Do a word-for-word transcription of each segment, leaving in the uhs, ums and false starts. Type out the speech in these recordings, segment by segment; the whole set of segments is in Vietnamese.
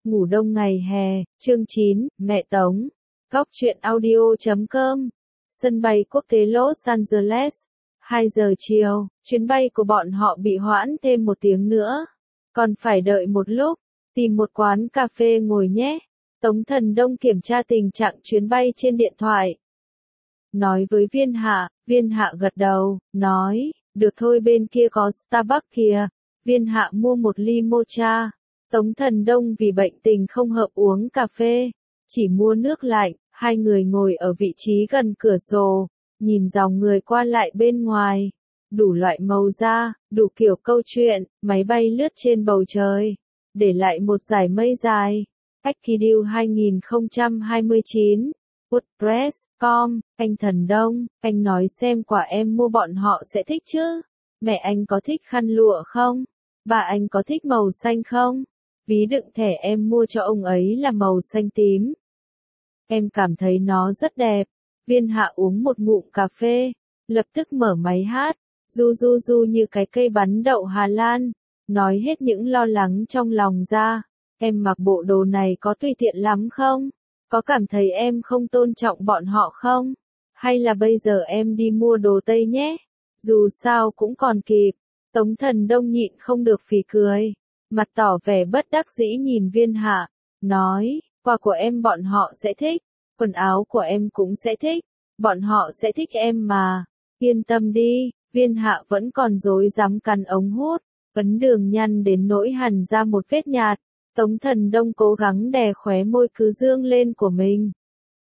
Ngủ đông ngày hè, chương chín, mẹ Tống. Góc truyện audio chấm com. Sân bay quốc tế Los Angeles. hai giờ chiều, chuyến bay của bọn họ bị hoãn thêm một tiếng nữa. Còn phải đợi một lúc, tìm một quán cà phê ngồi nhé. Tống Thần Đông kiểm tra tình trạng chuyến bay trên điện thoại. Nói với Viên Hạ, Viên Hạ gật đầu, nói, được thôi, bên kia có Starbucks kìa. Viên Hạ mua một ly mocha. Tống Thần Đông vì bệnh tình không hợp uống cà phê, chỉ mua nước lạnh. Hai người ngồi ở vị trí gần cửa sổ, nhìn dòng người qua lại bên ngoài. Đủ loại màu da, đủ kiểu câu chuyện, máy bay lướt trên bầu trời, để lại một dải mây dài. Ackideal hai không hai chín, WordPress chấm com, anh Thần Đông, anh nói xem quả em mua bọn họ sẽ thích chứ. Mẹ anh có thích khăn lụa không? Bà anh có thích màu xanh không? Ví đựng thẻ em mua cho ông ấy là màu xanh tím. Em cảm thấy nó rất đẹp. Viên Hạ uống một ngụm cà phê, lập tức mở máy hát, du du du như cái cây bắn đậu Hà Lan, nói hết những lo lắng trong lòng ra. Em mặc bộ đồ này có tùy tiện lắm không? Có cảm thấy em không tôn trọng bọn họ không? Hay là bây giờ em đi mua đồ Tây nhé? Dù sao cũng còn kịp. Tống Thần Đông nhịn không được phì cười, mặt tỏ vẻ bất đắc dĩ nhìn Viên Hạ, nói, quà của em bọn họ sẽ thích, quần áo của em cũng sẽ thích, bọn họ sẽ thích em mà, yên tâm đi. Viên Hạ vẫn còn rối rắm cắn ống hút, ấn đường nhăn đến nỗi hằn ra một vết nhạt. Tống Thần Đông cố gắng đè khóe môi cứ dương lên của mình,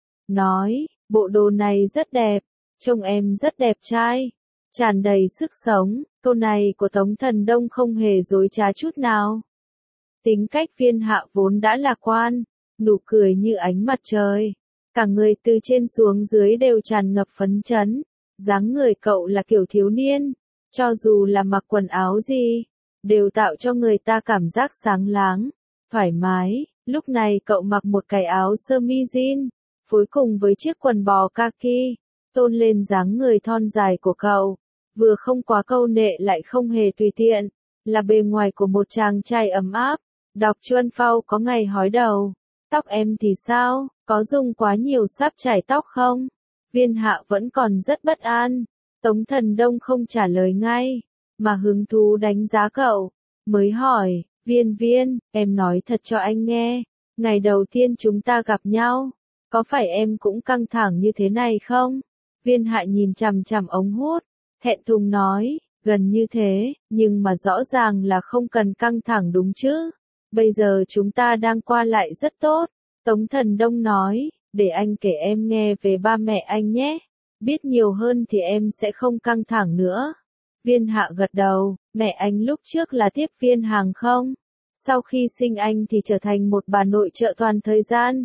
nói, bộ đồ này rất đẹp, trông em rất đẹp trai, tràn đầy sức sống. Câu này của Tống Thần Đông không hề dối trá chút nào. Tính cách Viên Hạ vốn đã lạc quan, nụ cười như ánh mặt trời, cả người từ trên xuống dưới đều tràn ngập phấn chấn. Dáng người cậu là kiểu thiếu niên, cho dù là mặc quần áo gì, đều tạo cho người ta cảm giác sáng láng, thoải mái. Lúc này cậu mặc một cái áo sơ mi jean, phối cùng với chiếc quần bò kaki, tôn lên dáng người thon dài của cậu, vừa không quá câu nệ lại không hề tùy tiện, là bề ngoài của một chàng trai ấm áp. Đọc Chuân Phao có ngày hói đầu, tóc em thì sao, có dùng quá nhiều sáp chải tóc không? Viên Hạ vẫn còn rất bất an. Tống Thần Đông không trả lời ngay, mà hứng thú đánh giá cậu, mới hỏi, Viên Viên, em nói thật cho anh nghe, ngày đầu tiên chúng ta gặp nhau, có phải em cũng căng thẳng như thế này không? Viên Hạ nhìn chằm chằm ống hút, thẹn thùng nói, gần như thế, nhưng mà rõ ràng là không cần căng thẳng đúng chứ. Bây giờ chúng ta đang qua lại rất tốt. Tống Thần Đông nói, để anh kể em nghe về ba mẹ anh nhé. Biết nhiều hơn thì em sẽ không căng thẳng nữa. Viên Hạ gật đầu, mẹ anh lúc trước là tiếp viên hàng không. Sau khi sinh anh thì trở thành một bà nội trợ toàn thời gian.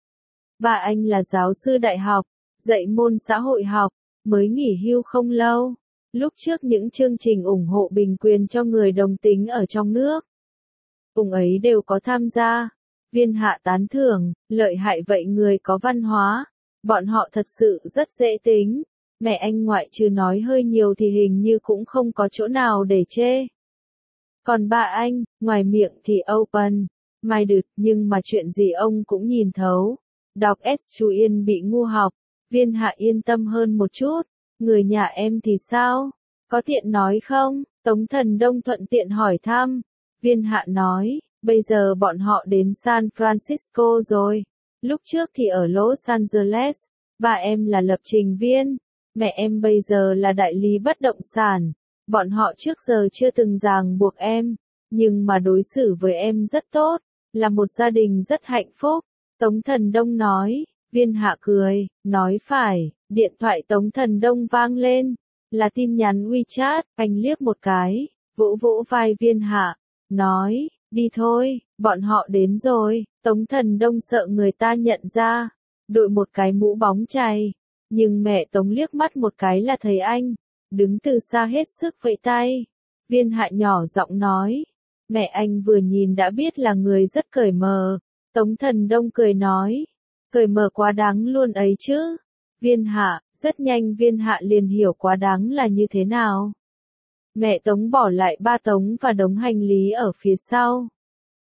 Ba anh là giáo sư đại học, dạy môn xã hội học, mới nghỉ hưu không lâu. Lúc trước những chương trình ủng hộ bình quyền cho người đồng tính ở trong nước, ông ấy đều có tham gia. Viên Hạ tán thưởng, lợi hại vậy, người có văn hóa. Bọn họ thật sự rất dễ tính. Mẹ anh ngoại trừ nói hơi nhiều thì hình như cũng không có chỗ nào để chê. Còn ba anh, ngoài miệng thì open minded, nhưng mà chuyện gì ông cũng nhìn thấu. Đọc S. Chu Yên bị ngu học. Viên Hạ yên tâm hơn một chút. Người nhà em thì sao? Có tiện nói không? Tống Thần Đông thuận tiện hỏi thăm. Viên Hạ nói, bây giờ bọn họ đến San Francisco rồi. Lúc trước thì ở Los Angeles. Ba em là lập trình viên, mẹ em bây giờ là đại lý bất động sản. Bọn họ trước giờ chưa từng ràng buộc em, nhưng mà đối xử với em rất tốt, là một gia đình rất hạnh phúc. Tống Thần Đông nói. Viên Hạ cười, nói phải. Điện thoại Tống Thần Đông vang lên, là tin nhắn WeChat. Anh liếc một cái, vỗ vỗ vai Viên Hạ, nói, đi thôi, bọn họ đến rồi. Tống Thần Đông sợ người ta nhận ra, đội một cái mũ bóng chày, nhưng mẹ Tống liếc mắt một cái là thấy anh, đứng từ xa hết sức vẫy tay. Viên Hạ nhỏ giọng nói, mẹ anh vừa nhìn đã biết là người rất cởi mở. Tống Thần Đông cười nói, cởi mở quá đáng luôn ấy chứ. Viên Hạ, rất nhanh Viên Hạ liền hiểu quá đáng là như thế nào. Mẹ Tống bỏ lại ba Tống và đống hành lý ở phía sau.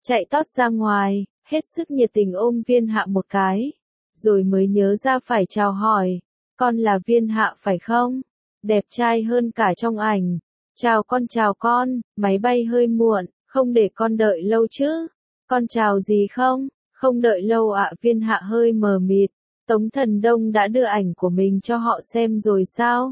chạy tót ra ngoài, hết sức nhiệt tình ôm Viên Hạ một cái, rồi mới nhớ ra phải chào hỏi, con là Viên Hạ phải không? Đẹp trai hơn cả trong ảnh. Chào con chào con, máy bay hơi muộn, không để con đợi lâu chứ? Con chào gì không? Không đợi lâu ạ. Viên Hạ hơi mờ mịt. Tống Thần Đông đã đưa ảnh của mình cho họ xem rồi sao?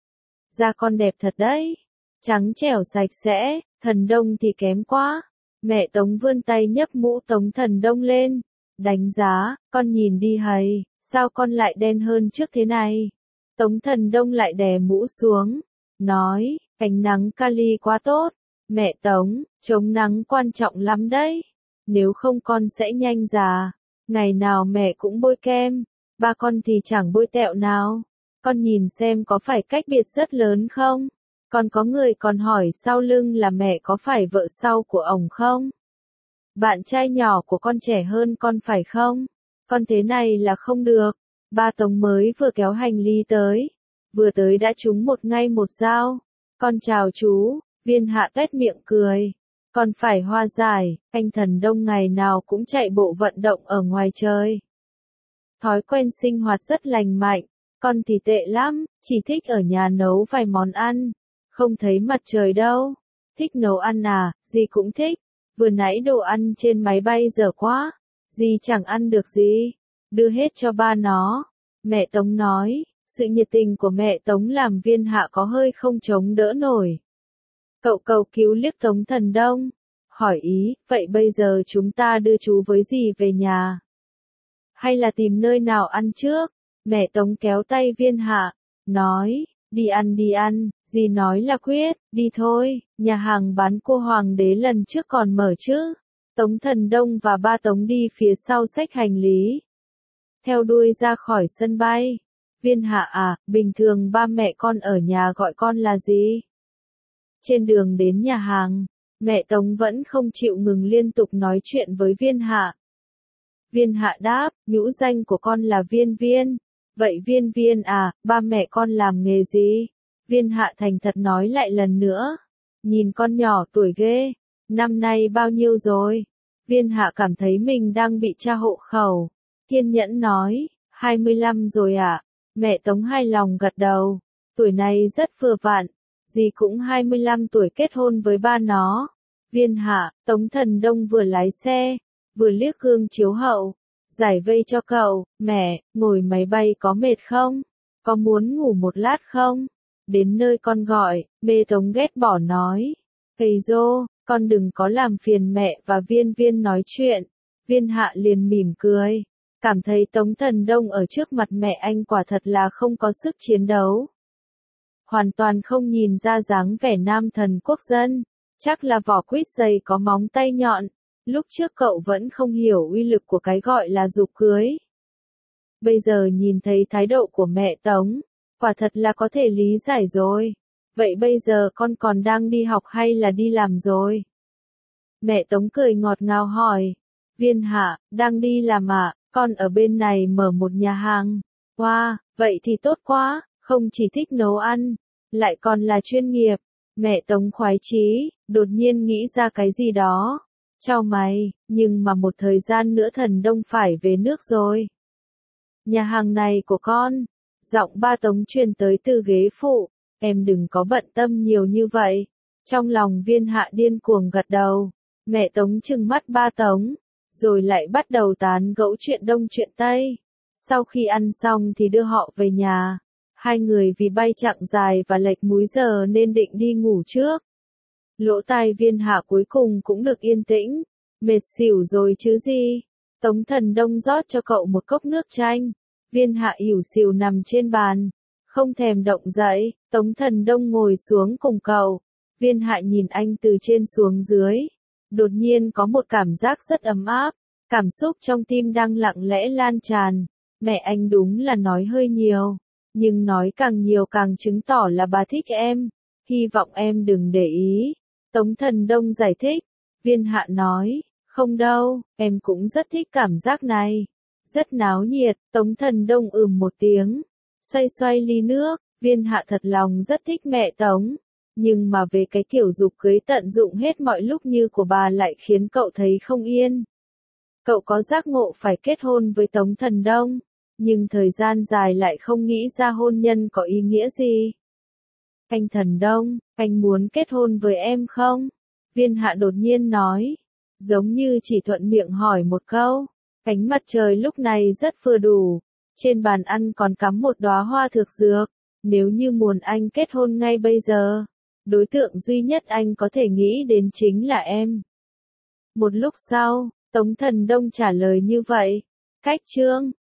Da con đẹp thật đấy. Trắng trẻo sạch sẽ, Thần Đông thì kém quá. Mẹ Tống vươn tay nhấc mũ Tống Thần Đông lên. Đánh giá, con nhìn đi hầy, sao con lại đen hơn trước thế này? Tống Thần Đông lại đè mũ xuống. Nói, ánh nắng kali quá tốt. Mẹ Tống, chống nắng quan trọng lắm đấy. Nếu không con sẽ nhanh già. Ngày nào mẹ cũng bôi kem. Ba con thì chẳng bôi tẹo nào. Con nhìn xem có phải cách biệt rất lớn không? Còn có người còn hỏi sau lưng là mẹ có phải vợ sau của ổng không? Bạn trai nhỏ của con trẻ hơn con phải không? Con thế này là không được. Ba Tống mới vừa kéo hành lý tới. Vừa tới đã trúng một ngay một dao. Con chào chú. Viên Hạ tét miệng cười. Con phải hoa giải, anh Thần Đông ngày nào cũng chạy bộ vận động ở ngoài trời. Thói quen sinh hoạt rất lành mạnh. Con thì tệ lắm, chỉ thích ở nhà nấu vài món ăn. Không thấy mặt trời đâu. Thích nấu ăn à, dì cũng thích. Vừa nãy đồ ăn trên máy bay dở quá. Dì chẳng ăn được gì. Đưa hết cho ba nó. Mẹ Tống nói, sự nhiệt tình của mẹ Tống làm Viên Hạ có hơi không chống đỡ nổi. Cậu cầu cứu liếc Tống Thần Đông. Hỏi ý, vậy bây giờ chúng ta đưa chú với dì về nhà. Hay là tìm nơi nào ăn trước? Mẹ Tống kéo tay Viên Hạ. Nói, đi ăn đi ăn, dì nói là quyết, đi thôi, nhà hàng bán cua hoàng đế lần trước còn mở chứ. Tống Thần Đông và ba Tống đi phía sau xách hành lý. Theo đuôi ra khỏi sân bay. Viên Hạ à, bình thường ba mẹ con ở nhà gọi con là gì? Trên đường đến nhà hàng, mẹ Tống vẫn không chịu ngừng liên tục nói chuyện với Viên Hạ. Viên Hạ đáp, nhũ danh của con là Viên Viên. Vậy Viên Viên à, ba mẹ con làm nghề gì? Viên Hạ thành thật nói lại lần nữa. Nhìn con nhỏ tuổi ghê. Năm nay bao nhiêu rồi? Viên Hạ cảm thấy mình đang bị tra hộ khẩu. Kiên nhẫn nói, hai mươi lăm rồi ạ. À? Mẹ Tống hài lòng gật đầu. Tuổi này rất vừa vặn. Dì cũng hai mươi lăm tuổi kết hôn với ba nó. Viên Hạ, Tống Thần Đông vừa lái xe, vừa liếc gương chiếu hậu. Giải vây cho cậu, mẹ, ngồi máy bay có mệt không? Có muốn ngủ một lát không? Đến nơi con gọi, mẹ Tống ghét bỏ nói. Thầy dô, con đừng có làm phiền mẹ và Viên Viên nói chuyện. Viên Hạ liền mỉm cười. Cảm thấy Tống Thần Đông ở trước mặt mẹ anh quả thật là không có sức chiến đấu. Hoàn toàn không nhìn ra dáng vẻ nam thần quốc dân. Chắc là vỏ quýt dày có móng tay nhọn. Lúc trước cậu vẫn không hiểu uy lực của cái gọi là giục cưới. Bây giờ nhìn thấy thái độ của mẹ Tống, quả thật là có thể lý giải rồi. Vậy bây giờ con còn đang đi học hay là đi làm rồi? Mẹ Tống cười ngọt ngào hỏi. Viên Hạ, đang đi làm ạ, à? Con ở bên này mở một nhà hàng. Wow, vậy thì tốt quá, không chỉ thích nấu ăn, lại còn là chuyên nghiệp. Mẹ Tống khoái chí, đột nhiên nghĩ ra cái gì đó. Chào mày, nhưng mà một thời gian nữa Thần Đông phải về nước rồi. Nhà hàng này của con. Giọng ba Tống truyền tới từ ghế phụ. Em đừng có bận tâm nhiều như vậy. Trong lòng Viên Hạ điên cuồng gật đầu. Mẹ Tống trừng mắt ba Tống. Rồi lại bắt đầu tán gẫu chuyện đông chuyện tây. Sau khi ăn xong thì đưa họ về nhà. Hai người vì bay chặng dài và lệch múi giờ nên định đi ngủ trước. Lỗ tai Viên Hạ cuối cùng cũng được yên tĩnh. Mệt xỉu rồi chứ gì. Tống Thần Đông rót cho cậu một cốc nước chanh. Viên Hạ ỉu xìu nằm trên bàn. Không thèm động dậy. Tống Thần Đông ngồi xuống cùng cậu. Viên Hạ nhìn anh từ trên xuống dưới. Đột nhiên có một cảm giác rất ấm áp. Cảm xúc trong tim đang lặng lẽ lan tràn. Mẹ anh đúng là nói hơi nhiều. Nhưng nói càng nhiều càng chứng tỏ là bà thích em. Hy vọng em đừng để ý. Tống Thần Đông giải thích. Viên Hạ nói, không đâu, em cũng rất thích cảm giác này. Rất náo nhiệt. Tống Thần Đông ừm một tiếng. Xoay xoay ly nước. Viên Hạ thật lòng rất thích mẹ Tống. Nhưng mà về cái kiểu dục cưới tận dụng hết mọi lúc như của bà lại khiến cậu thấy không yên. Cậu có giác ngộ phải kết hôn với Tống Thần Đông, nhưng thời gian dài lại không nghĩ ra hôn nhân có ý nghĩa gì. Anh Thần Đông, anh muốn kết hôn với em không? Viên Hạ đột nhiên nói, giống như chỉ thuận miệng hỏi một câu. Ánh mặt trời lúc này rất vừa đủ, trên bàn ăn còn cắm một đóa hoa thực dược. Nếu như muốn anh kết hôn ngay bây giờ, đối tượng duy nhất anh có thể nghĩ đến chính là em. Một lúc sau, Tống Thần Đông trả lời như vậy. Cách chương